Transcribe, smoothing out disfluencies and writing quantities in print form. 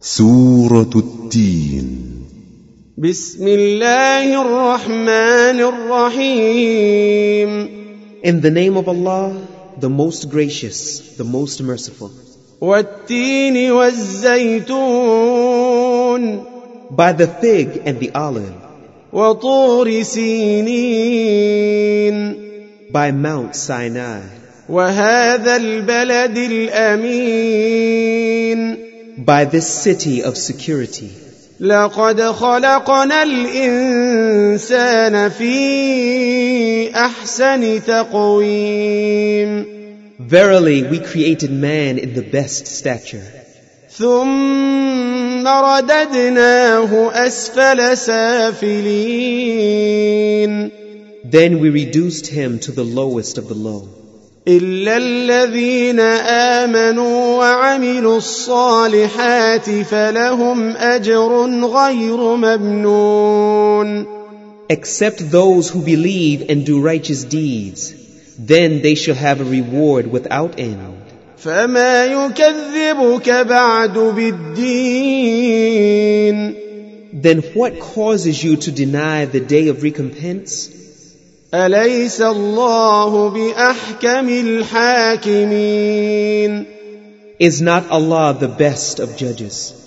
سورة التين. بسم الله الرحمن الرحيم. In the name of Allah, the most gracious, the most merciful. والتين والزيتون. By the fig and the olive. وطور سينين. By Mount Sinai. وهذا البلد الأمين. By this city of security. لقد خلقنا الإنسان في أحسن تقويم. Verily, we created man in the best stature. ثم رددناه أسفل سافلين. Then we reduced him to the lowest of the low. إلا الذين آمنوا وعملوا الصالحات فلهم أجر غير ممنون. Except those who believe and do righteous deeds, then they shall have a reward without end. فما يكذبك بعد بالدين. Then what causes you to deny the day of recompense? أليس الله بأحكم الحاكمين. Is not Allah the best of judges?